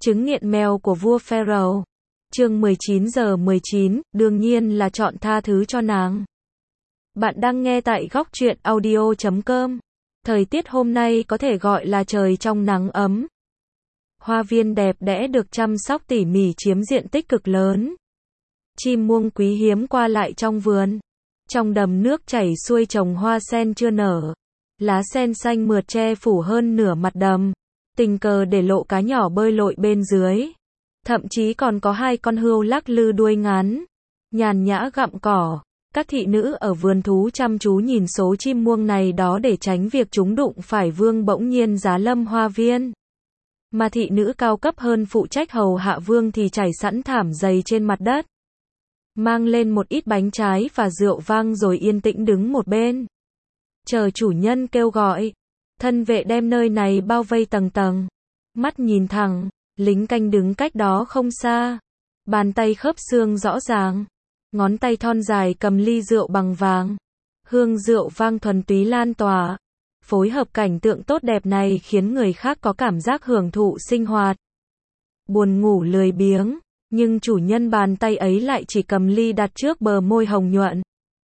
Chứng nghiện mèo của vua Pharaoh. Chương 19:19, đương nhiên là chọn tha thứ cho nàng. Bạn đang nghe tại góc truyện audio.com. Thời tiết hôm nay có thể gọi là trời trong nắng ấm. Hoa viên đẹp đẽ được chăm sóc tỉ mỉ chiếm diện tích cực lớn. Chim muông quý hiếm qua lại trong vườn. Trong đầm nước chảy xuôi trồng hoa sen chưa nở. Lá sen xanh mượt che phủ hơn nửa mặt đầm. Tình cờ để lộ cá nhỏ bơi lội bên dưới. Thậm chí còn có hai con hươu lắc lư đuôi ngắn, nhàn nhã gặm cỏ. Các thị nữ ở vườn thú chăm chú nhìn số chim muông này đó để tránh việc chúng đụng phải vương bỗng nhiên giá lâm hoa viên. Mà thị nữ cao cấp hơn phụ trách hầu hạ vương thì trải sẵn thảm dày trên mặt đất. Mang lên một ít bánh trái và rượu vang rồi yên tĩnh đứng một bên. Chờ chủ nhân kêu gọi. Thân vệ đem nơi này bao vây tầng tầng. Mắt nhìn thẳng, lính canh đứng cách đó không xa. Bàn tay khớp xương rõ ràng. Ngón tay thon dài cầm ly rượu bằng vàng. Hương rượu vang thuần túy lan tỏa. Phối hợp cảnh tượng tốt đẹp này khiến người khác có cảm giác hưởng thụ sinh hoạt. Buồn ngủ lười biếng, nhưng chủ nhân bàn tay ấy lại chỉ cầm ly đặt trước bờ môi hồng nhuận.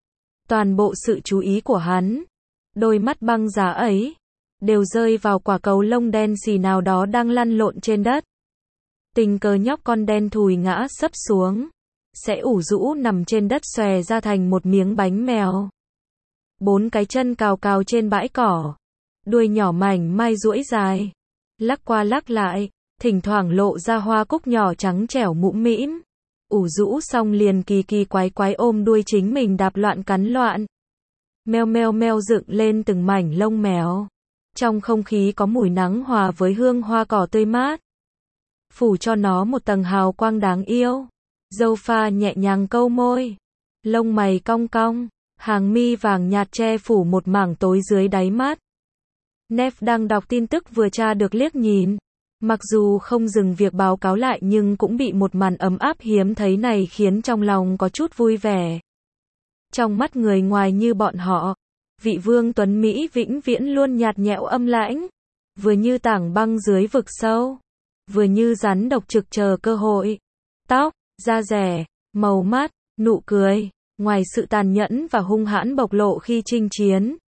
Toàn bộ sự chú ý của hắn, đôi mắt băng giá ấy, đều rơi vào quả cầu lông đen xì nào đó đang lăn lộn trên đất. Tình cờ nhóc con đen thùi ngã sấp xuống, sẽ ủ rũ nằm trên đất xòe ra thành một miếng bánh mèo. Bốn cái chân cào cào trên bãi cỏ, đuôi nhỏ mảnh mai duỗi dài, lắc qua lắc lại, thỉnh thoảng lộ ra hoa cúc nhỏ trắng trẻo mũm mĩm. Ủ rũ xong liền kỳ kỳ quái quái ôm đuôi chính mình đạp loạn cắn loạn. Meo meo meo dựng lên từng mảnh lông mèo. Trong không khí có mùi nắng hòa với hương hoa cỏ tươi mát, phủ cho nó một tầng hào quang đáng yêu. Dâu pha nhẹ nhàng câu môi, lông mày cong cong, hàng mi vàng nhạt che phủ một mảng tối dưới đáy mắt. Nef đang đọc tin tức vừa tra được liếc nhìn. Mặc dù không dừng việc báo cáo lại nhưng cũng bị một màn ấm áp hiếm thấy này khiến trong lòng có chút vui vẻ. Trong mắt người ngoài như bọn họ, vị vương tuấn Mỹ vĩnh viễn luôn nhạt nhẽo âm lãnh, vừa như tảng băng dưới vực sâu, vừa như rắn độc trực chờ cơ hội. Tóc, da dẻ, màu mắt, nụ cười, ngoài sự tàn nhẫn và hung hãn bộc lộ khi chinh chiến.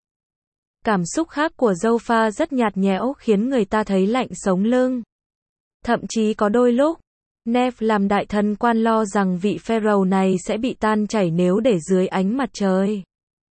Cảm xúc khác của dâu pha rất nhạt nhẽo khiến người ta thấy lạnh sống lưng. Thậm chí có đôi lúc, Nef làm đại thần quan lo rằng vị Pharaoh này sẽ bị tan chảy nếu để dưới ánh mặt trời.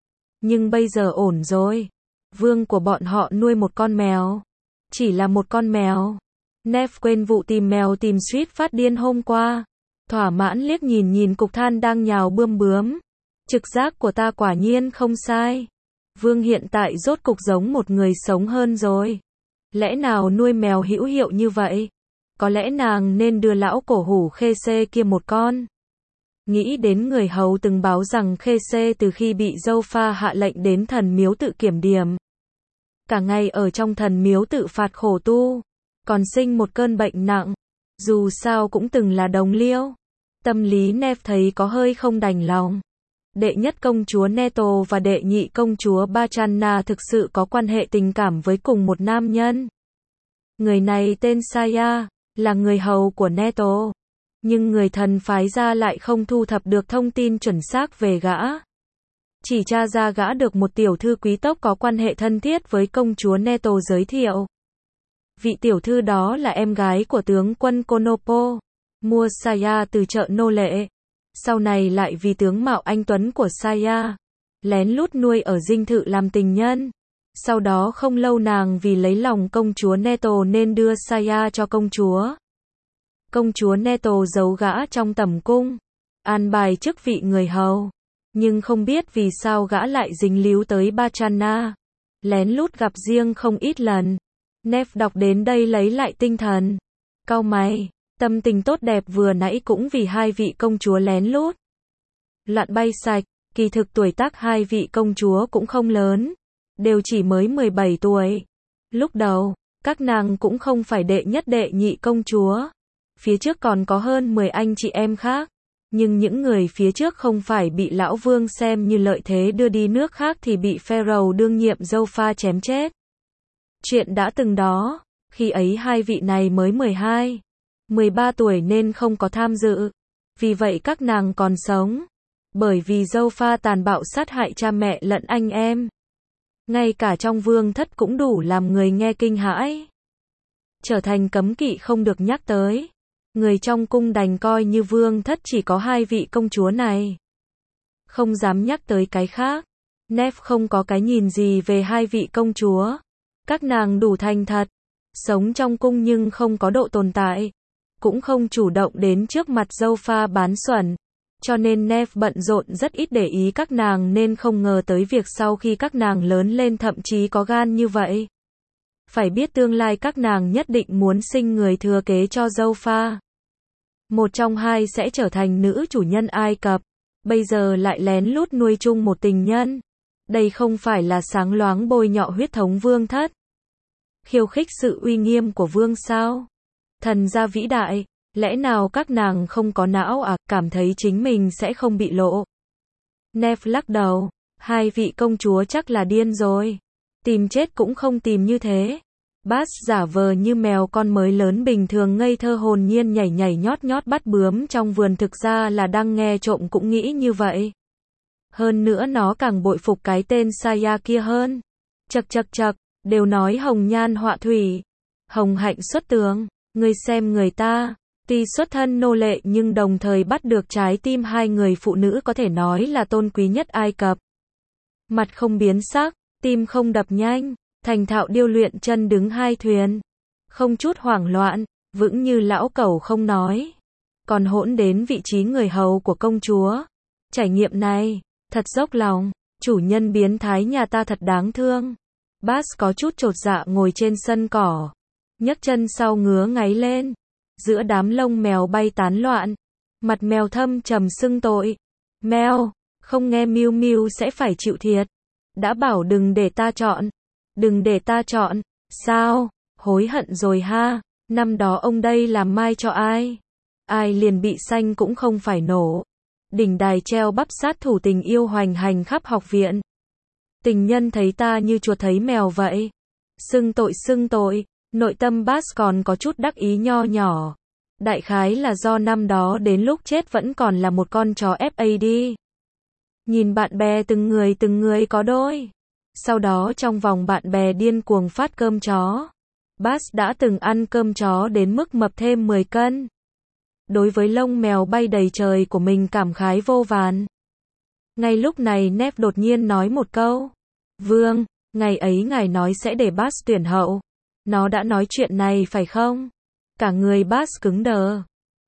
Nhưng bây giờ ổn rồi. Vương của bọn họ nuôi một con mèo. Chỉ là một con mèo. Nef quên vụ tìm mèo tìm suýt phát điên hôm qua. Thỏa mãn liếc nhìn cục than đang nhào bươm bướm. Trực giác của ta quả nhiên không sai. Vương hiện tại rốt cục giống một người sống hơn rồi. Lẽ nào nuôi mèo hữu hiệu như vậy? Có lẽ nàng nên đưa lão cổ hủ Khê Xê kia một con. Nghĩ đến người hầu từng báo rằng Khê Xê từ khi bị dâu pha hạ lệnh đến thần miếu tự kiểm điểm. Cả ngày ở trong thần miếu tự phạt khổ tu. Còn sinh một cơn bệnh nặng. Dù sao cũng từng là đồng liêu. Tâm lý Nef thấy có hơi không đành lòng. Đệ nhất công chúa Neto và đệ nhị công chúa Bachanna thực sự có quan hệ tình cảm với cùng một nam nhân. Người này tên Saya, là người hầu của Neto. Nhưng người thần phái ra lại không thu thập được thông tin chuẩn xác về gã. Chỉ tra ra gã được một tiểu thư quý tộc có quan hệ thân thiết với công chúa Neto giới thiệu. Vị tiểu thư đó là em gái của tướng quân Konopo, mua Saya từ chợ nô lệ. Sau này lại vì tướng mạo anh tuấn của Saya, lén lút nuôi ở dinh thự làm tình nhân. Sau đó không lâu nàng vì lấy lòng công chúa Neto nên đưa Saya cho công chúa. Công chúa Neto giấu gã trong tẩm cung, an bài chức vị người hầu. Nhưng không biết vì sao gã lại dính líu tới Bachanna, lén lút gặp riêng không ít lần. Nef đọc đến đây lấy lại tinh thần. Cau mày, tâm tình tốt đẹp vừa nãy cũng vì hai vị công chúa lén lút loạn bay sạch. Kỳ thực tuổi tác hai vị công chúa cũng không lớn, đều chỉ mới 17 tuổi. Lúc đầu, các nàng cũng không phải đệ nhất đệ nhị công chúa. Phía trước còn có hơn 10 anh chị em khác. Nhưng những người phía trước không phải bị lão vương xem như lợi thế đưa đi nước khác thì bị Pharaoh đương nhiệm dâu pha chém chết. Chuyện đã từng đó, khi ấy hai vị này mới 12. 13 tuổi nên không có tham dự. Vì vậy các nàng còn sống. Bởi vì dâu pha tàn bạo sát hại cha mẹ lẫn anh em. Ngay cả trong vương thất cũng đủ làm người nghe kinh hãi. Trở thành cấm kỵ không được nhắc tới. Người trong cung đành coi như vương thất chỉ có 2 vị công chúa này. Không dám nhắc tới cái khác. Nef không có cái nhìn gì về 2 vị công chúa. Các nàng đủ thành thật. Sống trong cung nhưng không có độ tồn tại. Cũng không chủ động đến trước mặt dâu pha bán xuẩn. Cho nên Nef bận rộn rất ít để ý các nàng nên không ngờ tới việc sau khi các nàng lớn lên thậm chí có gan như vậy. Phải biết tương lai các nàng nhất định muốn sinh người thừa kế cho dâu pha. Một trong 2 sẽ trở thành nữ chủ nhân Ai Cập. Bây giờ lại lén lút nuôi chung một tình nhân. Đây không phải là sáng loáng bôi nhọ huyết thống vương thất. Khiêu khích sự uy nghiêm của vương sao? Thần gia vĩ đại, lẽ nào các nàng không có não à, cảm thấy chính mình sẽ không bị lộ. Nef lắc đầu, 2 vị công chúa chắc là điên rồi. Tìm chết cũng không tìm như thế. Bass giả vờ như mèo con mới lớn bình thường ngây thơ hồn nhiên nhảy nhảy nhót nhót bắt bướm trong vườn, thực ra là đang nghe trộm cũng nghĩ như vậy. Hơn nữa nó càng bội phục cái tên Saya kia hơn. Chậc chậc chậc, đều nói hồng nhan họa thủy, hồng hạnh xuất tướng, ngươi xem người ta, tuy xuất thân nô lệ nhưng đồng thời bắt được trái tim 2 người phụ nữ có thể nói là tôn quý nhất Ai Cập. Mặt không biến sắc, tim không đập nhanh, thành thạo điêu luyện chân đứng 2 thuyền, không chút hoảng loạn, vững như lão cẩu không nói. Còn hỗn đến vị trí người hầu của công chúa. Trải nghiệm này, thật dốc lòng, chủ nhân biến thái nhà ta thật đáng thương. Bass có chút chột dạ ngồi trên sân cỏ, nhấc chân sau ngứa ngáy lên, giữa đám lông mèo bay tán loạn, mặt mèo thâm trầm xưng tội. Mèo, không nghe miu miu sẽ phải chịu thiệt. Đã bảo đừng để ta chọn. Đừng để ta chọn. Sao? Hối hận rồi ha. Năm đó ông đây làm mai cho ai? Ai liền bị xanh cũng không phải nổ. Đỉnh đài treo bắp sát thủ tình yêu hoành hành khắp học viện. Tình nhân thấy ta như chuột thấy mèo vậy. Xưng tội, nội tâm Bass còn có chút đắc ý nho nhỏ. Đại khái là do năm đó đến lúc chết vẫn còn là một con chó FAD. Nhìn bạn bè từng người có đôi. Sau đó trong vòng bạn bè điên cuồng phát cơm chó. Bass đã từng ăn cơm chó đến mức mập thêm 10 cân. Đối với lông mèo bay đầy trời của mình cảm khái vô vàn. Ngay lúc này Nef đột nhiên nói một câu. Vương, ngày ấy ngài nói sẽ để Bass tuyển hậu. Nó đã nói chuyện này phải không? Cả người Bass cứng đờ.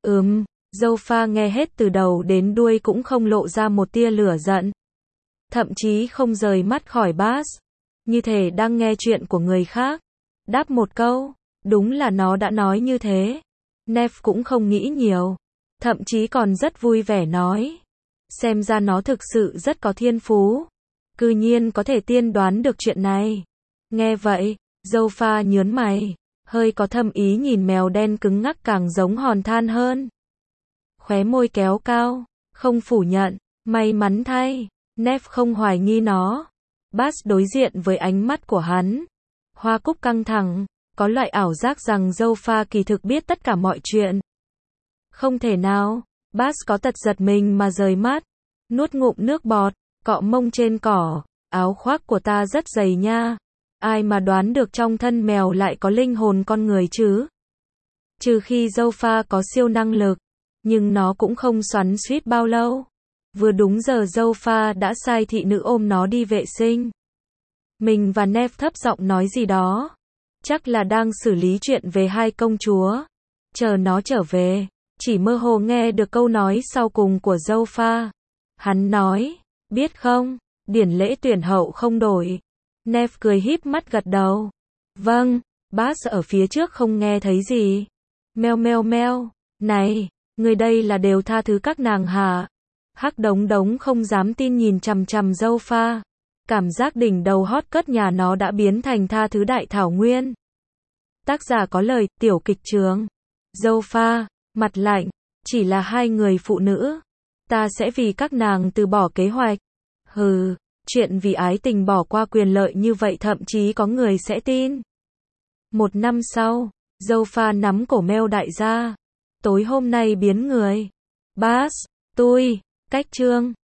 Dâu pha nghe hết từ đầu đến đuôi cũng không lộ ra một tia lửa giận. Thậm chí không rời mắt khỏi Bass. Như thể đang nghe chuyện của người khác. Đáp một câu. Đúng là nó đã nói như thế. Nef cũng không nghĩ nhiều. Thậm chí còn rất vui vẻ nói. Xem ra nó thực sự rất có thiên phú. Cư nhiên có thể tiên đoán được chuyện này. Nghe vậy, dâu pha nhớn mày. Hơi có thâm ý nhìn mèo đen cứng ngắc càng giống hòn than hơn. Khóe môi kéo cao. Không phủ nhận. May mắn thay. Nef không hoài nghi nó. Bass đối diện với ánh mắt của hắn. Hoa cúc căng thẳng. Có loại ảo giác rằng dâu pha kỳ thực biết tất cả mọi chuyện. Không thể nào. Bass có tật giật mình mà rời mắt. Nuốt ngụm nước bọt. Cọ mông trên cỏ. Áo khoác của ta rất dày nha. Ai mà đoán được trong thân mèo lại có linh hồn con người chứ? Trừ khi dâu pha có siêu năng lực. Nhưng nó cũng không xoắn xuýt bao lâu. Vừa đúng giờ dâu pha đã sai thị nữ ôm nó đi vệ sinh. Mình và Nef thấp giọng nói gì đó. Chắc là đang xử lý chuyện về 2 công chúa. Chờ nó trở về. Chỉ mơ hồ nghe được câu nói sau cùng của dâu pha. Hắn nói, biết không, điển lễ tuyển hậu không đổi. Nef cười híp mắt gật đầu. Vâng, Bass ở phía trước không nghe thấy gì. Meo meo meo, này, người đây là đều tha thứ các nàng hả? Hắc đống đống không dám tin nhìn chằm chằm dâu pha. Cảm giác đỉnh đầu hot cất nhà nó đã biến thành tha thứ đại thảo nguyên. Tác giả có lời, tiểu kịch trường. Dâu pha, mặt lạnh, chỉ là 2 người phụ nữ. Ta sẽ vì các nàng từ bỏ kế hoạch. Hừ, chuyện vì ái tình bỏ qua quyền lợi như vậy thậm chí có người sẽ tin. 1 năm sau, dâu pha nắm cổ meo đại gia. Tối hôm nay biến người. Bass, tôi, cách chương.